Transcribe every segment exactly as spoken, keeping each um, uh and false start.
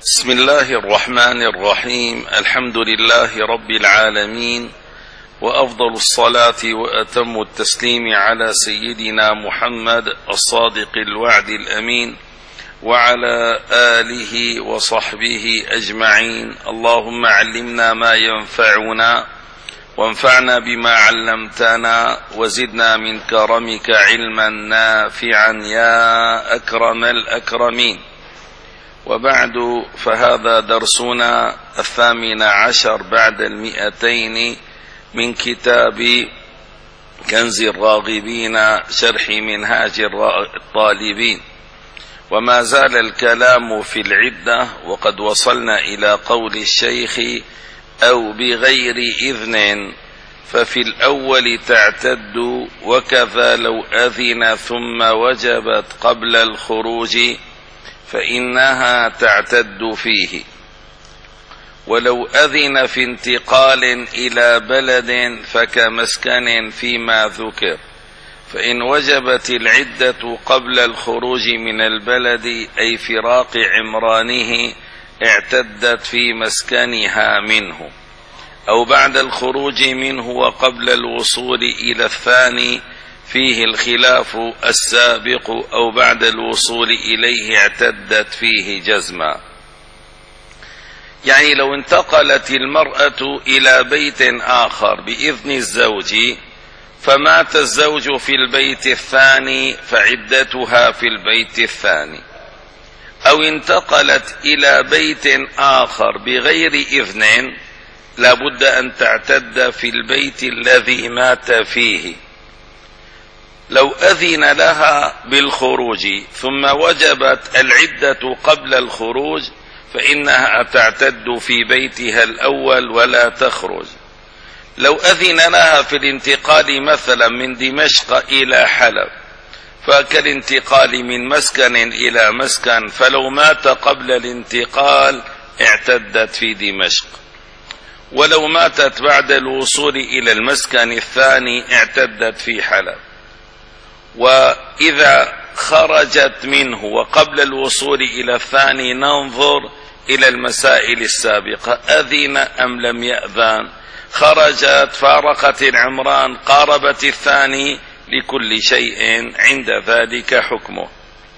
بسم الله الرحمن الرحيم. الحمد لله رب العالمين، وأفضل الصلاة وأتم التسليم على سيدنا محمد الصادق الوعد الأمين وعلى آله وصحبه أجمعين. اللهم علمنا ما ينفعنا وانفعنا بما علمتنا وزدنا من كرمك علما نافعا يا أكرم الأكرمين. وبعد، فهذا درسنا الثامن عشر بعد المئتين من كتاب كنز الراغبين شرح منهاج الطالبين، وما زال الكلام في العدة، وقد وصلنا إلى قول الشيخ أو بغير إذن، ففي الأول تعتد وكذا لو أذن ثم وجبت قبل الخروج فإنها تعتد فيه، ولو أذن في انتقال إلى بلد فكمسكن فيما ذكر، فإن وجبت العدة قبل الخروج من البلد أي فراق عمرانه اعتدت في مسكنها منه، أو بعد الخروج منه وقبل الوصول إلى الثاني فيه الخلاف السابق، أو بعد الوصول إليه اعتدت فيه جزما. يعني لو انتقلت المرأة إلى بيت آخر بإذن الزوج فمات الزوج في البيت الثاني فعدتها في البيت الثاني، أو انتقلت إلى بيت آخر بغير إذن لابد أن تعتد في البيت الذي مات فيه. لو أذن لها بالخروج ثم وجبت العدة قبل الخروج فإنها تعتد في بيتها الأول ولا تخرج. لو أذن لها في الانتقال مثلا من دمشق إلى حلب فكالانتقال من مسكن إلى مسكن، فلو مات قبل الانتقال اعتدت في دمشق، ولو ماتت بعد الوصول إلى المسكن الثاني اعتدت في حلب. وإذا خرجت منه وقبل الوصول إلى الثاني ننظر إلى المسائل السابقة: أذن أم لم يأذن؟ خرجت، فارقت العمران، قاربت الثاني، لكل شيء عند ذلك حكمه.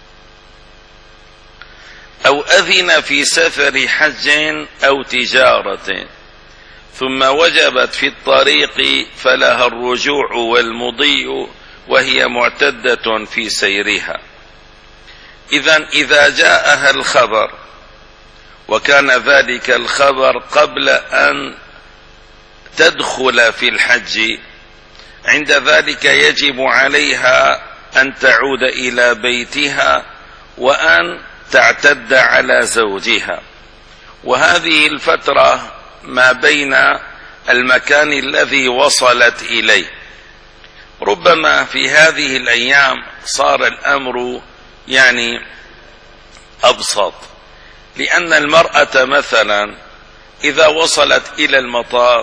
أو أذن في سفر حج أو تجارة ثم وجبت في الطريق فلها الرجوع والمضي وهي معتدة في سيرها. إذن إذا جاءها الخبر وكان ذلك الخبر قبل أن تدخل في الحج، عند ذلك يجب عليها أن تعود إلى بيتها وأن تعتد على زوجها. وهذه الفترة ما بين المكان الذي وصلت إليه. ربما في هذه الأيام صار الأمر يعني أبسط، لأن المرأة مثلا إذا وصلت إلى المطار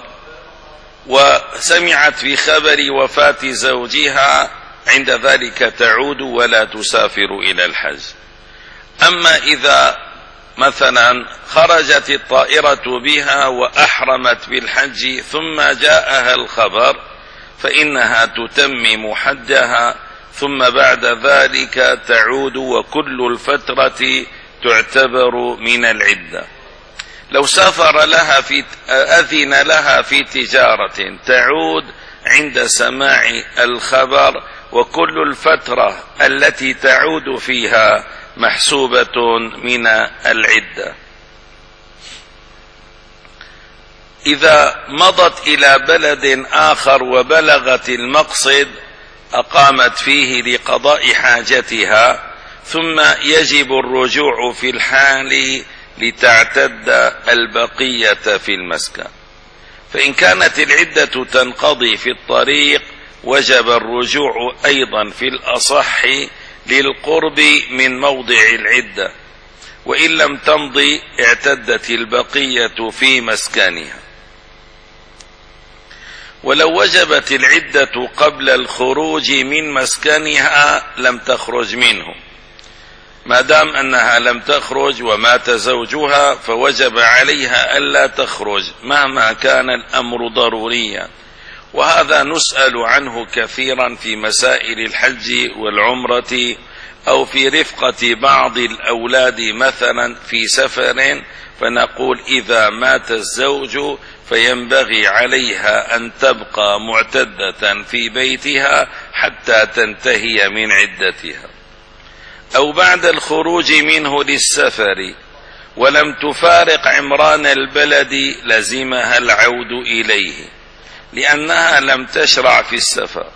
وسمعت في خبر وفاة زوجها عند ذلك تعود ولا تسافر إلى الحج. أما إذا مثلا خرجت الطائرة بها وأحرمت بالحج ثم جاءها الخبر فإنها تتمم حجها ثم بعد ذلك تعود، وكل الفترة تعتبر من العدة. لو سافر لها في أذن لها في تجارة تعود عند سماع الخبر، وكل الفترة التي تعود فيها محسوبة من العدة. إذا مضت إلى بلد آخر وبلغت المقصد أقامت فيه لقضاء حاجتها، ثم يجب الرجوع في الحال لتعتد البقية في المسكن. فإن كانت العدة تنقضي في الطريق وجب الرجوع أيضا في الأصح للقرب من موضع العدة، وإن لم تمضي اعتدت البقية في مسكنها. ولو وجبت العدة قبل الخروج من مسكنها لم تخرج منه، ما دام أنها لم تخرج ومات زوجها فوجب عليها ألا تخرج مهما كان الأمر ضروريا، وهذا نسأل عنه كثيرا في مسائل الحج والعمرة، أو في رفقة بعض الأولاد مثلا في سفر، فنقول إذا مات الزوج فينبغي عليها أن تبقى معتدة في بيتها حتى تنتهي من عدتها. أو بعد الخروج منه للسفر ولم تفارق عمران البلد لزمها العود إليه لأنها لم تشرع في السفر.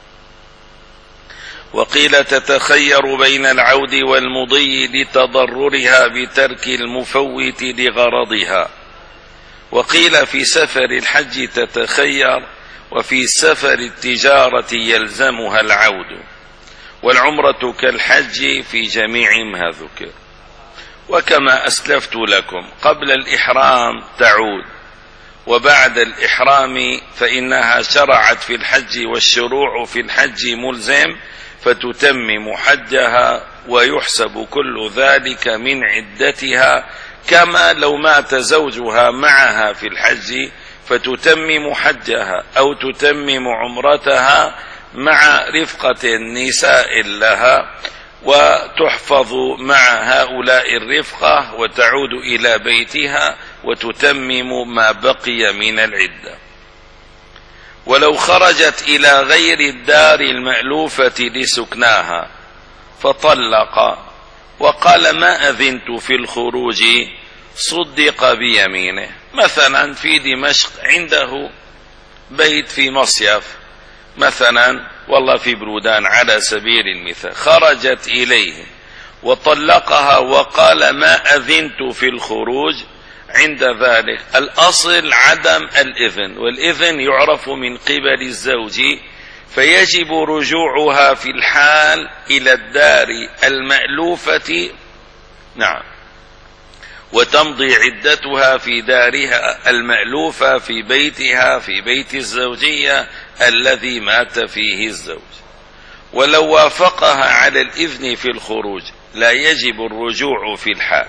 وقيل تتخير بين العود والمضي لتضررها بترك المفوت لغرضها. وقيل في سفر الحج تتخير، وفي سفر التجارة يلزمها العود. والعمرة كالحج في جميع ما ذكر. وكما أسلفت لكم قبل الإحرام تعود، وبعد الإحرام فإنها شرعت في الحج، والشروع في الحج ملزم، فتتمم حجها ويحسب كل ذلك من عدتها، كما لو مات زوجها معها في الحج فتتمم حجها أو تتمم عمرتها مع رفقة نساء لها، وتحفظ مع هؤلاء الرفقة وتعود إلى بيتها وتتمم ما بقي من العدة. ولو خرجت إلى غير الدار المألوفة لسكناها فطلق وقال ما أذنت في الخروج صدق بيمينه. مثلا في دمشق عنده بيت في مصيف مثلا، والله في برودان على سبيل المثال، خرجت إليه وطلقها وقال ما أذنت في الخروج، عند ذلك الأصل عدم الإذن، والإذن يعرف من قبل الزوج، فيجب رجوعها في الحال إلى الدار المألوفة، نعم، وتمضي عدتها في دارها المألوفة في بيتها في بيت الزوجية الذي مات فيه الزوج. ولو وافقها على الإذن في الخروج لا يجب الرجوع في الحال.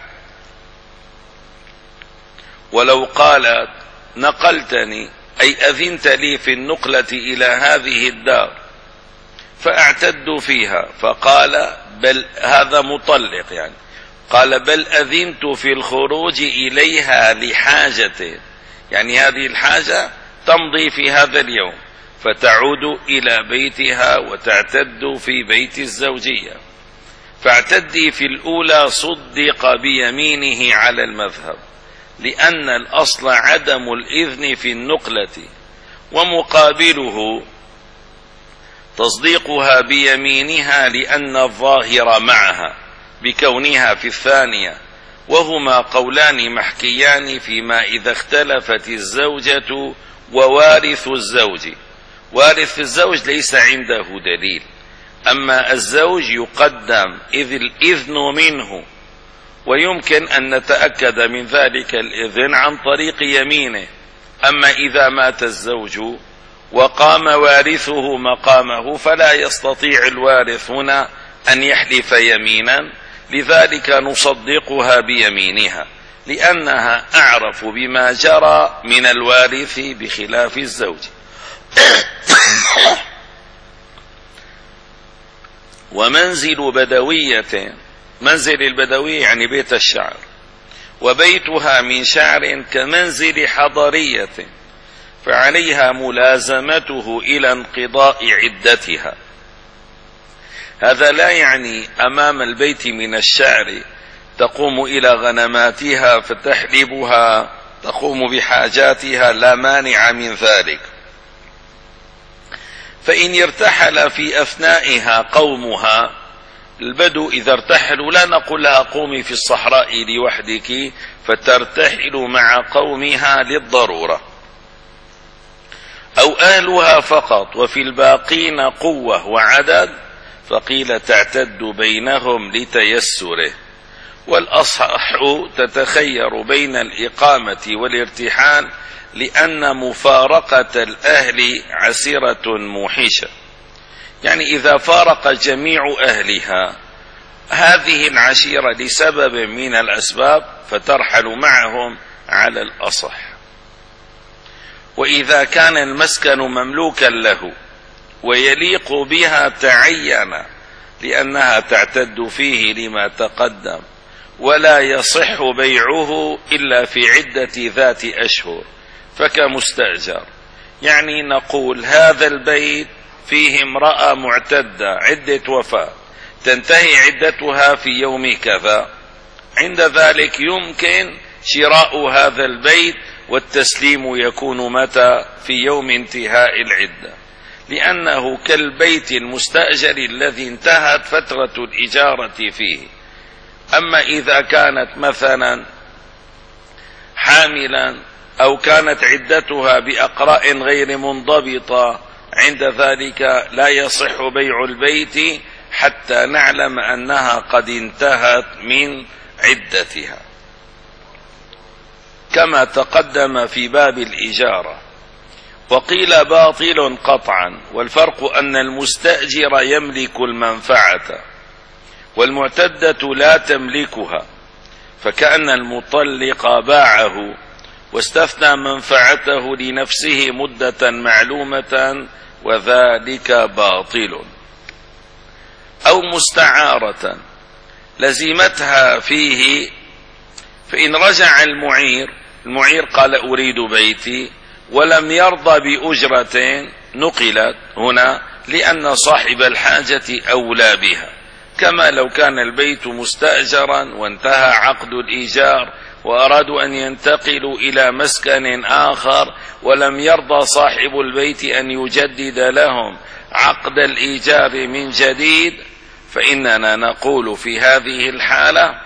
ولو قالت نقلتني أي أذنت لي في النقلة إلى هذه الدار فأعتد فيها، فقال بل هذا مطلق يعني، قال بل أذنت في الخروج إليها لحاجة، يعني هذه الحاجة تمضي في هذا اليوم، فتعود إلى بيتها وتعتد في بيت الزوجية. فاعتدي في الأولى صدق بيمينه على المذهب، لأن الأصل عدم الإذن في النقلة، ومقابله تصديقها بيمينها لأن الظاهر معها بكونها في الثانية، وهما قولان محكيان فيما إذا اختلفت الزوجة ووارث الزوج. وارث الزوج ليس عنده دليل، أما الزوج يقدم إذ الإذن منه، ويمكن أن نتأكد من ذلك الإذن عن طريق يمينه. أما إذا مات الزوج وقام وارثه مقامه فلا يستطيع الوارث هنا أن يحلف يمينا، لذلك نصدقها بيمينها لأنها أعرف بما جرى من الوارث بخلاف الزوج. ومنزل بدوية، منزل البدوية يعني بيت الشعر، وبيتها من شعر كمنزل حضرية، فعليها ملازمته إلى انقضاء عدتها. هذا لا يعني أمام البيت من الشعر تقوم إلى غنماتها فتحلبها، تقوم بحاجاتها، لا مانع من ذلك. فإن يرتحل في أثنائها قومها، البدو إذا ارتحلوا لا نقول لها قومي في الصحراء لوحدك، فترتحل مع قومها للضرورة، أو أهلها فقط وفي الباقين قوة وعدد، فقيل تعتد بينهم لتيسره. والأصح تتخير بين الإقامة والارتحال، لأن مفارقة الأهل عسيرة موحشة، يعني إذا فارق جميع أهلها هذه العشيرة لسبب من الأسباب فترحل معهم على الأصح. وإذا كان المسكن مملوكا له ويليق بها تعين لأنها تعتد فيه لما تقدم، ولا يصح بيعه إلا في عدة ذات أشهر فكمستأجر. يعني نقول هذا البيت فيه امرأة معتدة عدة وفاة تنتهي عدتها في يوم كذا، عند ذلك يمكن شراء هذا البيت والتسليم يكون متى؟ في يوم انتهاء العدة، لأنه كالبيت المستأجر الذي انتهت فترة الإجارة فيه. أما إذا كانت مثلا حاملا أو كانت عدتها بأقراء غير منضبطة، عند ذلك لا يصح بيع البيت حتى نعلم أنها قد انتهت من عدتها، كما تقدم في باب الإجارة. وقيل باطل قطعا، والفرق أن المستأجر يملك المنفعة والمعتدة لا تملكها، فكأن المطلق باعه واستثنى منفعته لنفسه مدة معلومة، وذلك باطل. أو مستعارة لزمتها فيه، فإن رجع المعير المعير قال أريد بيتي ولم يرضى بأجرة نقلت هنا لأن صاحب الحاجة أولى بها، كما لو كان البيت مستأجرا وانتهى عقد الإيجار وأرادوا أن ينتقلوا إلى مسكن آخر ولم يرضى صاحب البيت أن يجدد لهم عقد الإيجار من جديد، فإننا نقول في هذه الحالة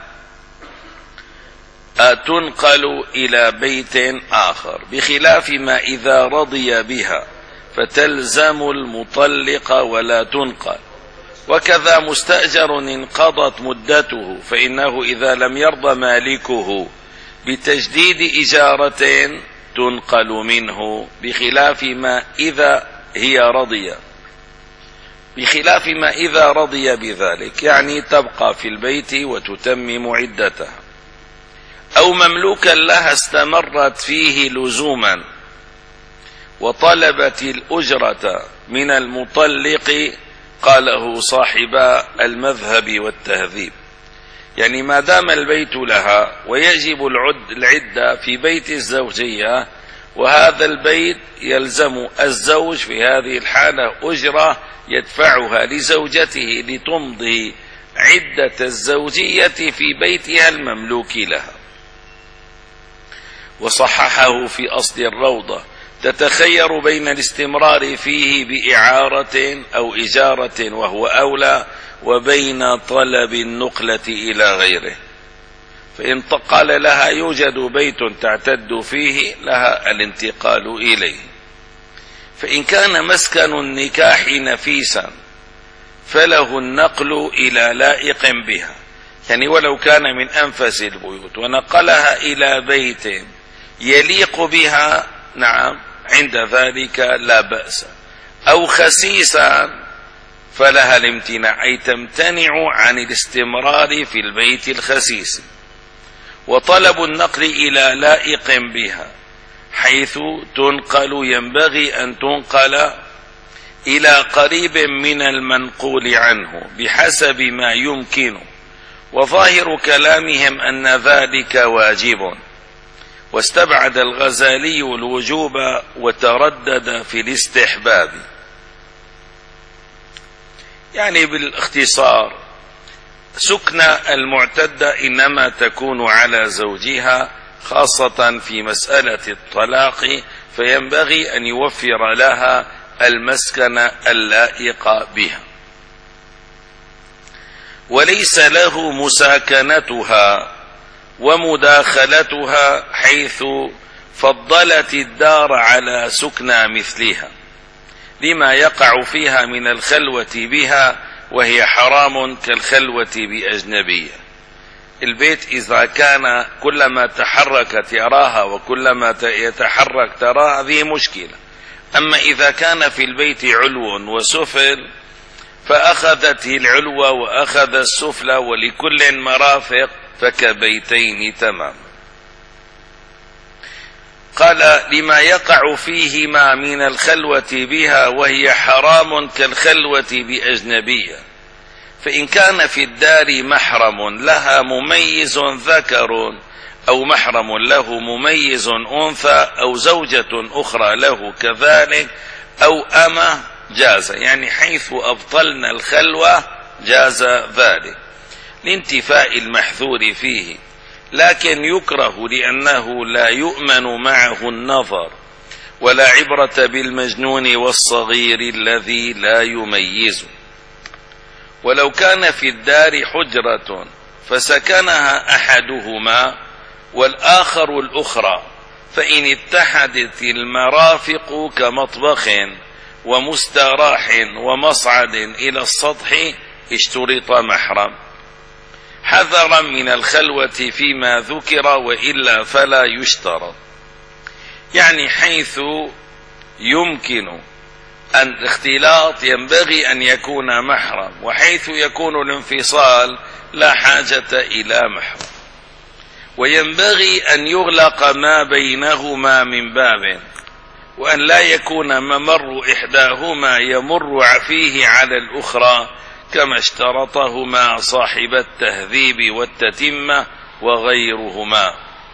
تنقل إلى بيت آخر، بخلاف ما إذا رضي بها فتلزم المطلق ولا تنقل. وكذا مستأجر انقضت مدته، فإنه إذا لم يرضى مالكه بتجديد إجارة تنقل منه، بخلاف ما إذا هي رضي بخلاف ما إذا رضي بذلك، يعني تبقى في البيت وتتمم عدتها. أو مملوكا لها استمرت فيه لزوما وطلبت الأجرة من المطلق، قاله صاحب المذهب والتهذيب. يعني ما دام البيت لها ويجب العدة في بيت الزوجية، وهذا البيت يلزم الزوج في هذه الحالة أجرة يدفعها لزوجته لتمضي عدة الزوجية في بيتها المملوك لها. وصححه في أصل الروضة: تتخير بين الاستمرار فيه بإعارة أو إجارة وهو أولى، وبين طلب النقلة إلى غيره. فإن قال لها يوجد بيت تعتد فيه، لها الانتقال إليه. فإن كان مسكن النكاح نفيسا فله النقل إلى لائق بها، يعني ولو كان من أنفس البيوت ونقلها إلى بيت يليق بها، نعم، عند ذلك لا بأس. أو خسيسا فلها الامتناع، أي تمتنع عن الاستمرار في البيت الخسيس. وطلب النقل إلى لائق بها، حيث تنقل ينبغي أن تنقل إلى قريب من المنقول عنه بحسب ما يمكن، وظاهر كلامهم أن ذلك واجب، واستبعد الغزالي الوجوب وتردد في الاستحباب. يعني بالاختصار، سكن المعتدة إنما تكون على زوجها، خاصة في مسألة الطلاق، فينبغي أن يوفر لها المسكن اللائق بها، وليس له مساكنتها ومداخلتها، حيث فضلت الدار على سكنى مثلها لما يقع فيها من الخلوة بها، وهي حرام كالخلوة بأجنبية. البيت إذا كان كلما تحركت يراها وكلما يتحرك تراها، هذه مشكلة. أما إذا كان في البيت علو وسفل فأخذته العلوى وأخذ السفلى ولكل مرافق فكبيتين تمام. قال لما يقع فيهما من الخلوة بها وهي حرام كالخلوة بأجنبية، فإن كان في الدار محرم لها مميز ذكر أو محرم له مميز أنثى أو زوجة أخرى له كذلك أو أمة جاز، يعني حيث أبطلنا الخلوة جاز ذلك لانتفاء المحذور فيه، لكن يكره لأنه لا يؤمن معه النظر، ولا عبرة بالمجنون والصغير الذي لا يميز. ولو كان في الدار حجرة فسكنها أحدهما والآخر الأخرى، فإن اتحدت المرافق كمطبخ ومستراح ومصعد إلى السطح اشترط محرم، حذرا من الخلوة فيما ذكر، وإلا فلا يشترط. يعني حيث يمكن أن الاختلاط ينبغي أن يكون محرم، وحيث يكون الانفصال لا حاجة إلى محرم. وينبغي أن يغلق ما بينهما من باب، وأن لا يكون ممر إحداهما يمر فيه على الأخرى، كما اشترطهما صاحب التهذيب والتتمة وغيرهما،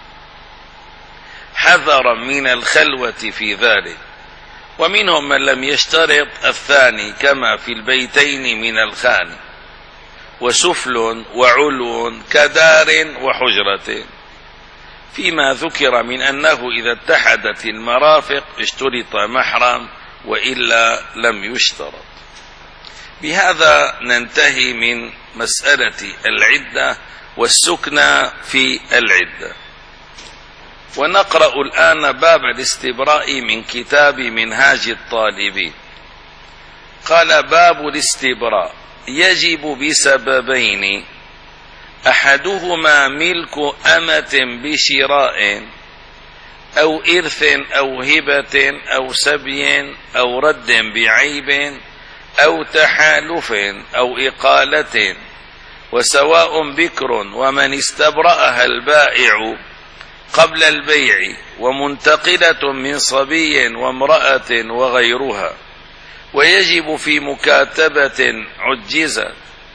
حذرا من الخلوة في ذلك. ومنهم من لم يشترط الثاني كما في البيتين من الخان، وسفل وعلو كدار وحجرة، فيما ذكر من أنه إذا اتحدت المرافق اشترط محرم، وإلا لم يشترط. بهذا ننتهي من مسألة العدة والسكنى في العدة. ونقرأ الآن باب الاستبراء من كتاب منهاج الطالبين. قال: باب الاستبراء يجب بسببين: أحدهما ملك أمة بشراء أو إرث أو هبة أو سبي أو رد بعيب أو تحالف أو إقالة، وسواء بكر ومن استبرأها البائع قبل البيع، ومنتقلة من صبي وامرأة وغيرها. ويجب في مكاتبة عجزت،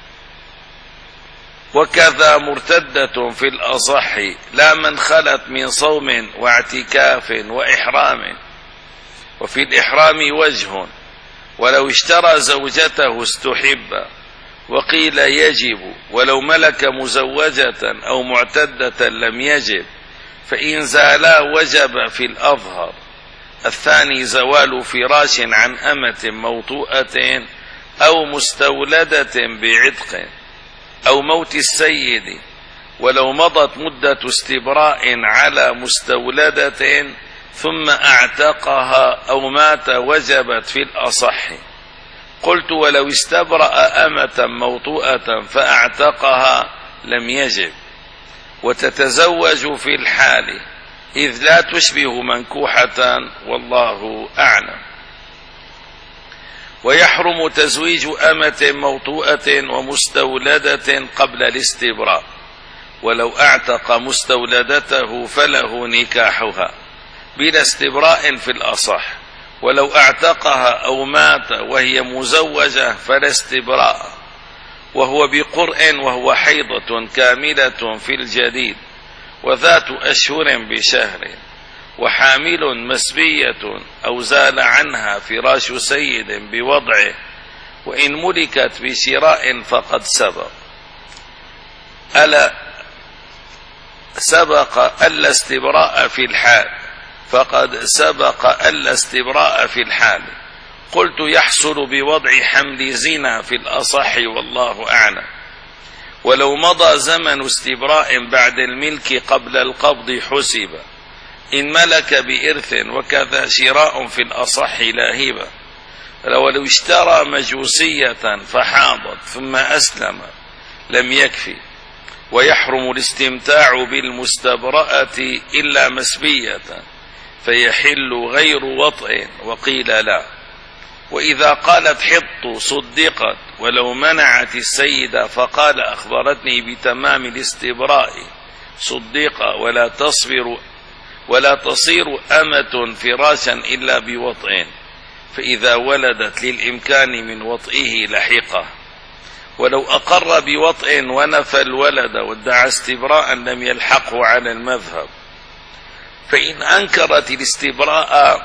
وكذا مرتدة في الأصح، لا من خلت من صوم واعتكاف وإحرام. وفي الإحرام وجه: ولو اشترى زوجته استحب، وقيل يجب ولو ملك مزوجة أو معتدة لم يجب، فإن زالا وجب في الأظهر. الثاني زوال فراش عن أمة موطوءة أو مستولدة بعتق، أو موت السيد، ولو مضت مدة استبراء على مستولدة ثم اعتقها أو مات وجبت في الأصح. قلت: ولو استبرأ أمة موطوءة فاعتقها لم يجب، وتتزوج في الحال، إذ لا تشبه منكوحة، والله أعلم. ويحرم تزويج أمة موطوءة ومستولدة قبل الاستبراء، ولو اعتق مستولدته فله نكاحها بلا استبراء في الأصح، ولو اعتقها أو مات وهي مزوجة فلا استبراء، وهو بقرء وهو حيضة كاملة في الجديد، وذات أشهر بشهر، وحامل مسبية أو زال عنها فراش سيد بوضعه، وإن ملكت بشراء فقد سبق. ألا سبق ألا استبراء في الحال، فقد سبق ألا استبراء في الحال. قلت: يحصل بوضع حمل زنا في الأصح، والله أعلم. ولو مضى زمن استبراء بعد الملك قبل القبض حسب، إن ملك بإرث، وكذا شراء في الأصح لا هبة. ولو اشترى مجوسية فحاضت ثم أسلم لم يكفي. ويحرم الاستمتاع بالمستبرأة إلا مسبية، فيحل غير وطئ، وقيل لا. وإذا قالت حط صدقت، ولو منعت السيدة فقال أخبرتني بتمام الاستبراء صدق، ولا تصبر ولا تصير أمة فراشا إلا بوطئ، فإذا ولدت للإمكان من وطئه لحقه، ولو أقر بوطئ ونفى الولد وادعى استبراء لم يلحقه على المذهب، فإن أنكرت الاستبراء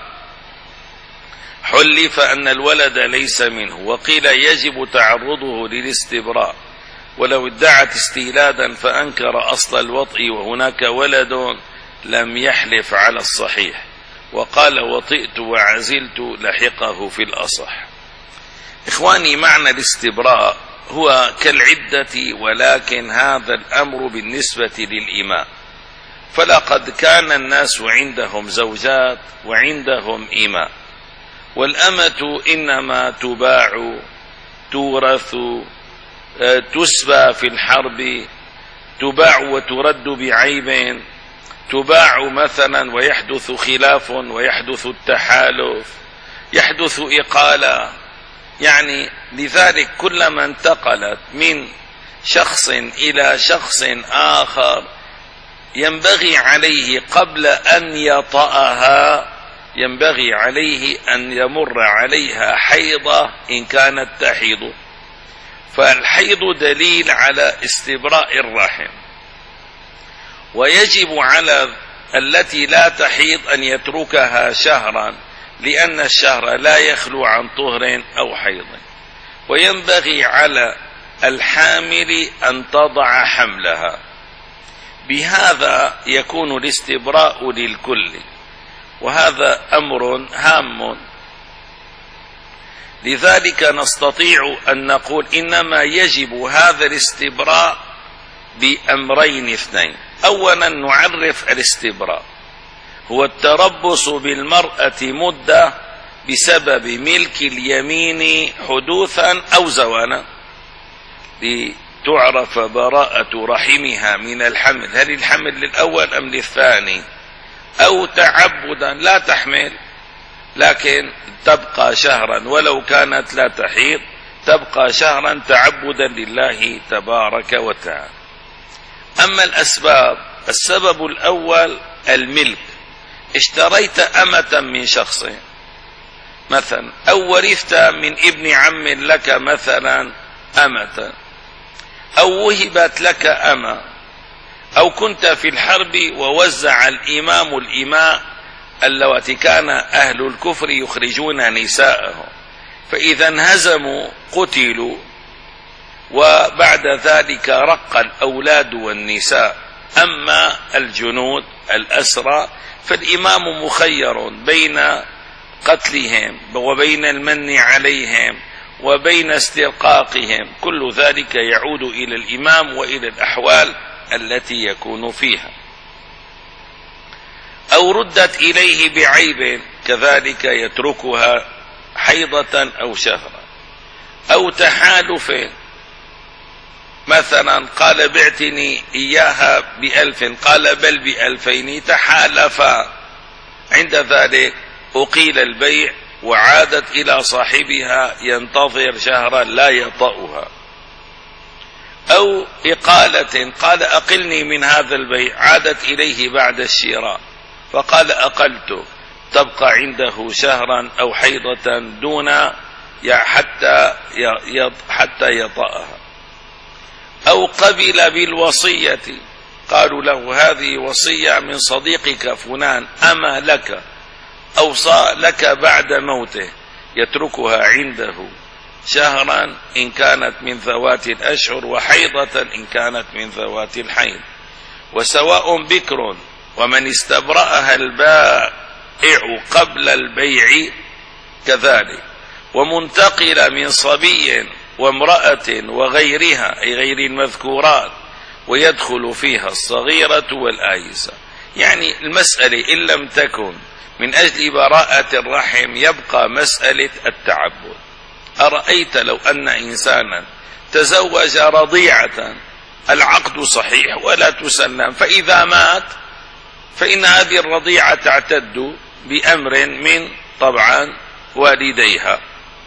حلف أن الولد ليس منه، وقيل يجب تعرضه للاستبراء، ولو ادعت استيلادا فأنكر أصل الوطء وهناك ولد لم يحلف على الصحيح، وقال وطئت وعزلت لحقه في الأصح. إخواني، معنى الاستبراء هو كالعدة، ولكن هذا الأمر بالنسبة للإماء، فلقد كان الناس عندهم زوجات وعندهم إماء، والأمة إنما تباع تورث تسبى في الحرب، تباع وترد بعيب، تباع مثلا ويحدث خلاف ويحدث التحالف، يحدث إقالة. يعني لذلك كلما انتقلت من شخص إلى شخص آخر ينبغي عليه قبل أن يطأها ينبغي عليه أن يمر عليها حيضة إن كانت تحيض، فالحيض دليل على استبراء الرحم، ويجب على التي لا تحيض أن يتركها شهرا، لأن الشهر لا يخلو عن طهر أو حيض، وينبغي على الحامل أن تضع حملها، بهذا يكون الاستبراء للكل، وهذا أمر هام. لذلك نستطيع أن نقول إنما يجب هذا الاستبراء بأمرين اثنين. أولا نعرف الاستبراء هو التربص بالمرأة مدة بسبب ملك اليمين حدوثا أو زوانا، لتعرف براءة رحمها من الحمل، هل الحمل للأول أم للثاني، أو تعبدا لا تحمل لكن تبقى شهرا ولو كانت لا تحيض، تبقى شهرا تعبدا لله تبارك وتعالى. أما الأسباب، السبب الأول الملك، اشتريت أمة من شخص مثلا، أو ورثت من ابن عم لك مثلا أمة، أو وهبت لك أمة، أو كنت في الحرب ووزع الإمام الإماء اللواتي كان أهل الكفر يخرجون نساءهم، فإذا انهزموا قتلوا، وبعد ذلك رق الأولاد والنساء. أما الجنود الأسرى فالإمام مخير بين قتلهم وبين المن عليهم وبين استرقاقهم، كل ذلك يعود إلى الإمام وإلى الأحوال التي يكون فيها. أو ردت إليه بعيب كذلك يتركها حيضة أو شهرا. أو تحالف، مثلا قال بعتني إياها بألف، قال بل بألفين، تحالفا، عند ذلك أقيل البيع وعادت إلى صاحبها ينتظر شهرا لا يطأها. أو إقالة، قال أقلني من هذا البيع، عادت إليه بعد الشراء فقال أقلت، تبقى عنده شهرا أو حيضة دون حتى حتى يطأها. أو قبل بالوصية، قالوا له هذه وصية من صديقك فلان أما لك، أوصى لك بعد موته، يتركها عنده شهرا إن كانت من ذوات الأشهر، وحيضة إن كانت من ذوات الحيض. وسواء بكر ومن استبرأها البائع قبل البيع كذلك، ومنتقل من صبي وامرأة وغيرها أي غير المذكورات، ويدخل فيها الصغيرة والآيسة. يعني المسألة إن لم تكن من أجل براءة الرحم يبقى مسألة التعبد. أرأيت لو أن إنسانا تزوج رضيعة، العقد صحيح ولا تسلم، فإذا مات فإن هذه الرضيعة تعتد بأمر من طبعا والديها،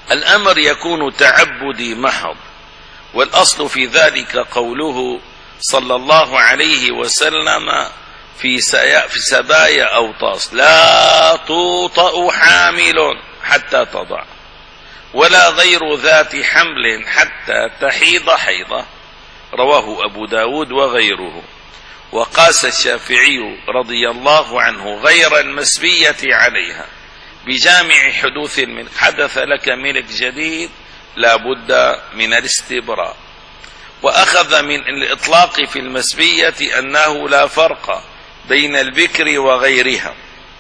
الأمر يكون تعبدي محض، والأصل في ذلك قوله صلى الله عليه وسلم في في سبايا أوطاس: لا توطأ حامل حتى تضع، ولا غير ذات حمل حتى تحيض حيضة. رواه أبو داود وغيره. وقاس الشافعي رضي الله عنه غير المسبية عليها بجامع حدوث الملك. حدث لك ملك جديد لا بد من الاستبراء. وأخذ من الإطلاق في المسبية أنه لا فرق بين البكر وغيرها،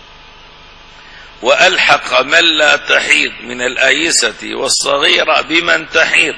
وألحق من لا تحيض من الآيسة والصغيرة بمن تحيض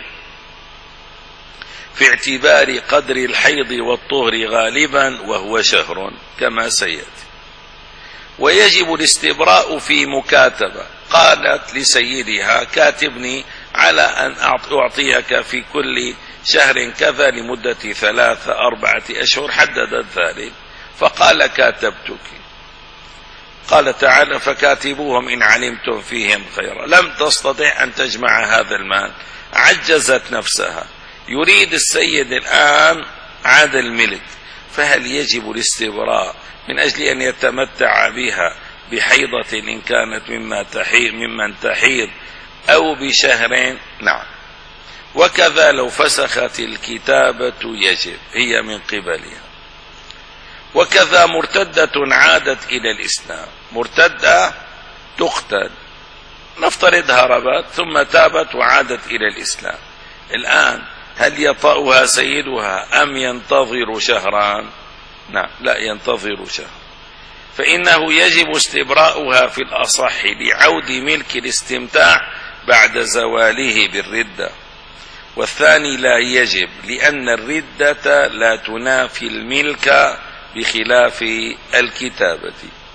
في اعتبار قدر الحيض والطهر غالبا وهو شهر كما سيأتي. ويجب الاستبراء في مكاتبة. قالت لسيدها: كاتبني على أن أعطيك في كل شهر كذا لمدة ثلاثة أربعة أشهر، حددت ذلك، فقال: كاتبتك. قال تعالى: فكاتبوهم إن علمتم فيهم خيرا. لم تستطع أن تجمع هذا المال، عجزت نفسها، يريد السيد الآن عاد الملك، فهل يجب الاستبراء من أجل أن يتمتع بها بحيضة إن كانت مما تحيض ممن تحيض أو بشهرين؟ نعم. وكذا لو فسخت الكتابة يجب، هي من قبلها. وكذا مرتدة عادت إلى الإسلام. مرتدة تقتل، نفترض هربت ثم تابت وعادت إلى الإسلام. الآن هل يطأها سيدها أم ينتظر شهران؟ نعم، لا، ينتظر شهر، فإنه يجب استبراؤها في الأصح لعود ملك الاستمتاع بعد زواله بالردة. والثاني لا يجب، لأن الردة لا تنافي الملك بخلاف الكتابة.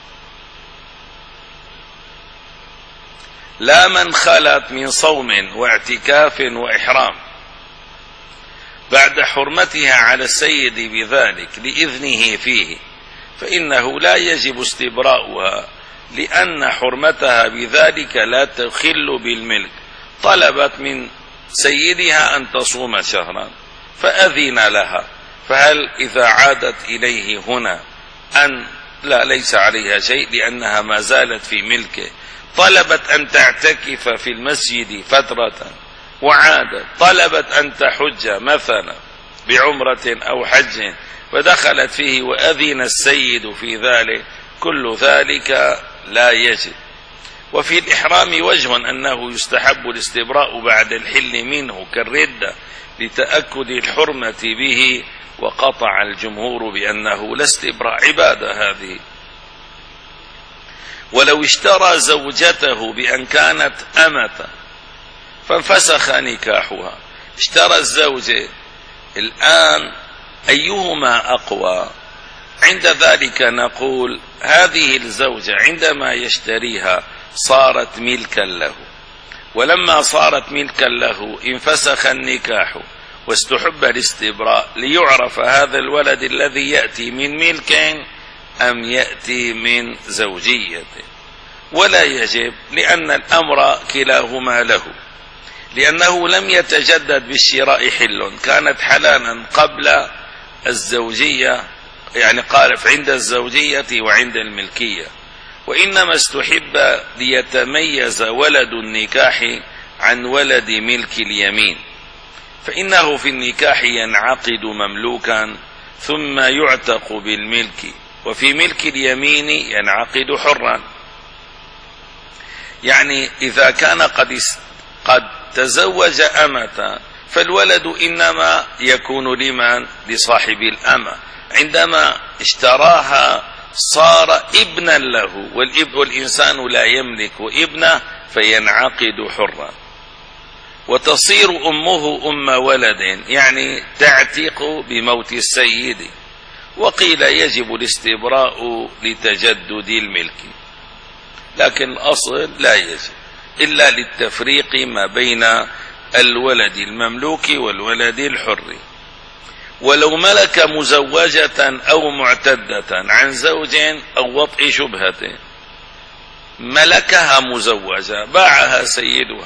لا من خلت من صوم واعتكاف وإحرام بعد حرمتها على السيد بذلك لإذنه فيه، فإنه لا يجب استبراؤها، لأن حرمتها بذلك لا تخل بالملك. طلبت من سيدها أن تصوم شهرا فأذن لها، فهل إذا عادت إليه هنا أن لا ليس عليها شيء لأنها ما زالت في ملكه؟ طلبت أن تعتكف في المسجد فترة وعادت، طلبت أن تحج مثلا بعمرة أو حج فدخلت فيه وأذن السيد في ذلك، كل ذلك لا يجب. وفي الإحرام وجه أنه يستحب الاستبراء بعد الحل منه كالردة لتأكد الحرمة به، وقطع الجمهور بأنه لا استبراء، عبادة هذه. ولو اشترى زوجته بأن كانت أمة فانفسخ نكاحها، اشترى الزوجة، الآن أيهما أقوى؟ عند ذلك نقول هذه الزوجة عندما يشتريها صارت ملكا له، ولما صارت ملكا له انفسخ النكاح واستحب الاستبراء ليعرف هذا الولد الذي يأتي من ملك أم يأتي من زوجية. ولا يجب، لأن الأمر كلاهما له، لأنه لم يتجدد بالشراء حل، كانت حلالا قبل الزوجية، يعني قالف عند الزوجية وعند الملكية، وإنما استحب ليتميز ولد النكاح عن ولد ملك اليمين، فإنه في النكاح ينعقد مملوكا ثم يعتق بالملك، وفي ملك اليمين ينعقد حرا. يعني إذا كان قد قد تزوج أمة فالولد إنما يكون لمن؟ لصاحب الأمة. عندما اشتراها صار ابنا له، والإنسان لا يملك ابنه فينعقد حرا. وتصير أمه أم ولد، يعني تعتق بموت السيد. وقيل يجب الاستبراء لتجدد الملك، لكن الأصل لا يجب إلا للتفريق ما بين الولد المملوك والولد الحر. ولو ملك مزوجة أو معتدة عن زوج أو وطئ شبهة، ملكها مزوجة باعها سيدها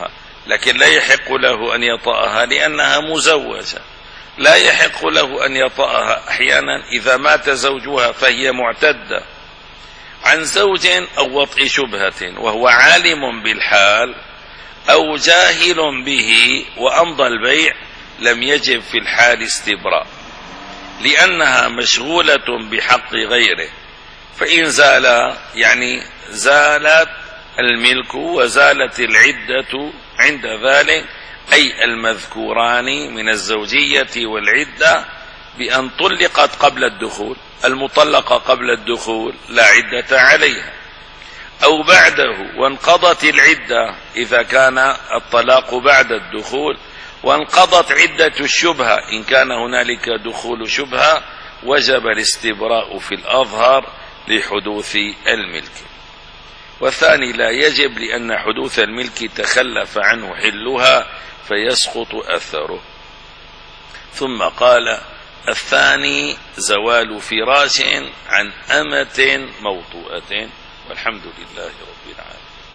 لكن لا يحق له أن يطأها لأنها مزوجة، لا يحق له أن يطأها أحيانا إذا مات زوجها فهي معتدة عن زوج أو وطئ شبهة وهو عالم بالحال أو جاهل به وأمضى البيع، لم يجب في الحال استبراء لأنها مشغولة بحق غيره. فإن زال يعني زالت الملك وزالت العدة عند ذلك، أي المذكوران من الزوجية والعدة، بأن طلقت قبل الدخول، المطلقة قبل الدخول لا عدة عليها، أو بعده وانقضت العدة إذا كان الطلاق بعد الدخول، وانقضت عدة الشبهة إن كان هنالك دخول شبهة، وجب الاستبراء في الأظهر لحدوث الملك. والثاني لا يجب لأن حدوث الملك تخلف عنه حلها فيسقط أثره. ثم قال: الثاني زوال فراش عن أمة موطوءة. والحمد لله رب العالمين.